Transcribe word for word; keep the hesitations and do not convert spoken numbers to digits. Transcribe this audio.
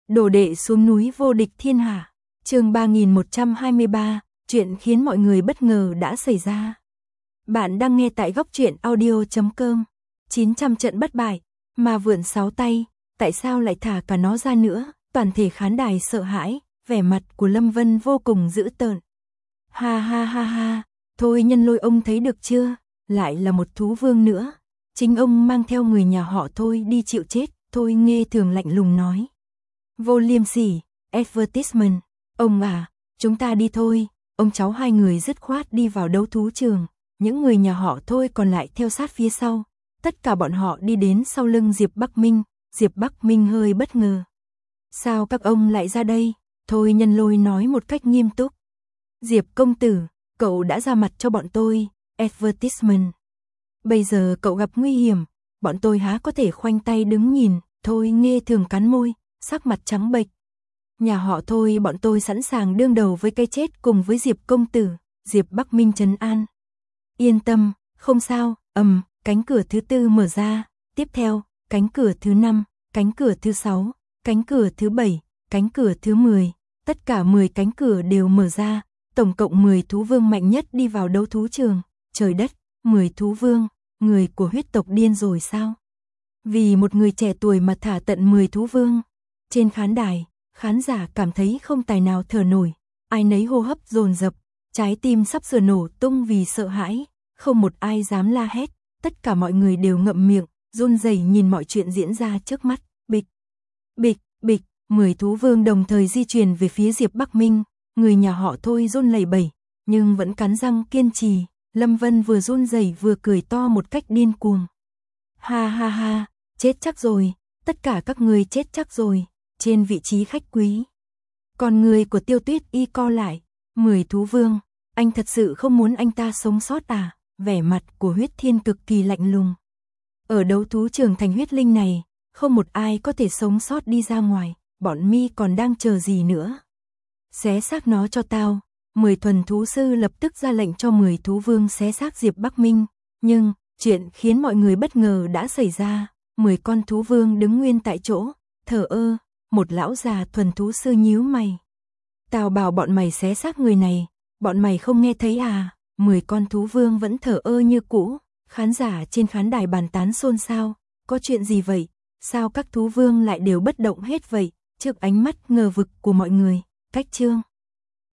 Đồ đệ xuống núi vô địch thiên hạ. Chương ba nghìn một trăm hai mươi ba, chuyện khiến mọi người bất ngờ đã xảy ra. Bạn đang nghe tại góc truyện audio chấm com. chín trăm trận bất bại, mà vượn sáu tay, tại sao lại thả cả nó ra nữa? Toàn thể khán đài sợ hãi, vẻ mặt của Lâm Vân vô cùng dữ tợn. Ha ha ha ha, thôi Nhân Lôi ông thấy được chưa? Lại là một thú vương nữa. Chính ông mang theo người nhà họ Thôi đi chịu chết. Thôi Nghê Thường lạnh lùng nói. Vô liêm sỉ, advertisement. Ông à, chúng ta đi thôi. Ông cháu hai người dứt khoát đi vào đấu thú trường. Những người nhà họ Thôi còn lại theo sát phía sau. Tất cả bọn họ đi đến sau lưng Diệp Bắc Minh. Diệp Bắc Minh hơi bất ngờ. Sao các ông lại ra đây? Thôi Nhân Lôi nói một cách nghiêm túc. Diệp công tử, cậu đã ra mặt cho bọn tôi. Advertisement. Bây giờ cậu gặp nguy hiểm, bọn tôi há có thể khoanh tay đứng nhìn. Thôi Nghê Thường cắn môi, sắc mặt trắng bệch. Nhà họ Thôi bọn tôi sẵn sàng đương đầu với cái chết cùng với Diệp công tử. Diệp Bắc Minh trấn an. Yên tâm, không sao. Ầm, cánh cửa thứ tư mở ra. Tiếp theo, cánh cửa thứ năm, cánh cửa thứ sáu, cánh cửa thứ bảy, cánh cửa thứ mười. Tất cả mười cánh cửa đều mở ra. Tổng cộng mười thú vương mạnh nhất đi vào đấu thú trường. Trời đất, mười thú vương, người của huyết tộc điên rồi sao? Vì một người trẻ tuổi mà thả tận mười thú vương. Trên khán đài, khán giả cảm thấy không tài nào thở nổi. Ai nấy hô hấp dồn dập, trái tim sắp sửa nổ tung vì sợ hãi. Không một ai dám la hét, tất cả mọi người đều ngậm miệng, run rẩy nhìn mọi chuyện diễn ra trước mắt. Bịch, bịch, bịch, mười thú vương đồng thời di chuyển về phía Diệp Bắc Minh. Người nhà họ Thôi run lẩy bẩy, nhưng vẫn cắn răng kiên trì. Lâm Vân vừa run rẩy vừa cười to một cách điên cuồng. Ha ha ha, chết chắc rồi, tất cả các người chết chắc rồi. Trên vị trí khách quý, con người của Tiêu Tuyết Y co lại. Mười thú vương, anh thật sự không muốn anh ta sống sót à? Vẻ mặt của Huyết Thiên cực kỳ lạnh lùng. Ở đấu thú trường thành huyết linh này, không một ai có thể sống sót đi ra ngoài. Bọn mi còn đang chờ gì nữa? Xé xác nó cho tao. Mười thuần thú sư lập tức ra lệnh cho mười thú vương xé xác Diệp Bắc Minh. Nhưng, chuyện khiến mọi người bất ngờ đã xảy ra. Mười con thú vương đứng nguyên tại chỗ, thờ ơ. Một lão già thuần thú sư nhíu mày. Tao bảo bọn mày xé xác người này, bọn mày không nghe thấy à? Mười con thú vương vẫn thờ ơ như cũ. Khán giả trên khán đài bàn tán xôn xao. Có chuyện gì vậy? Sao các thú vương lại đều bất động hết vậy? Trước ánh mắt ngờ vực của mọi người, cách chương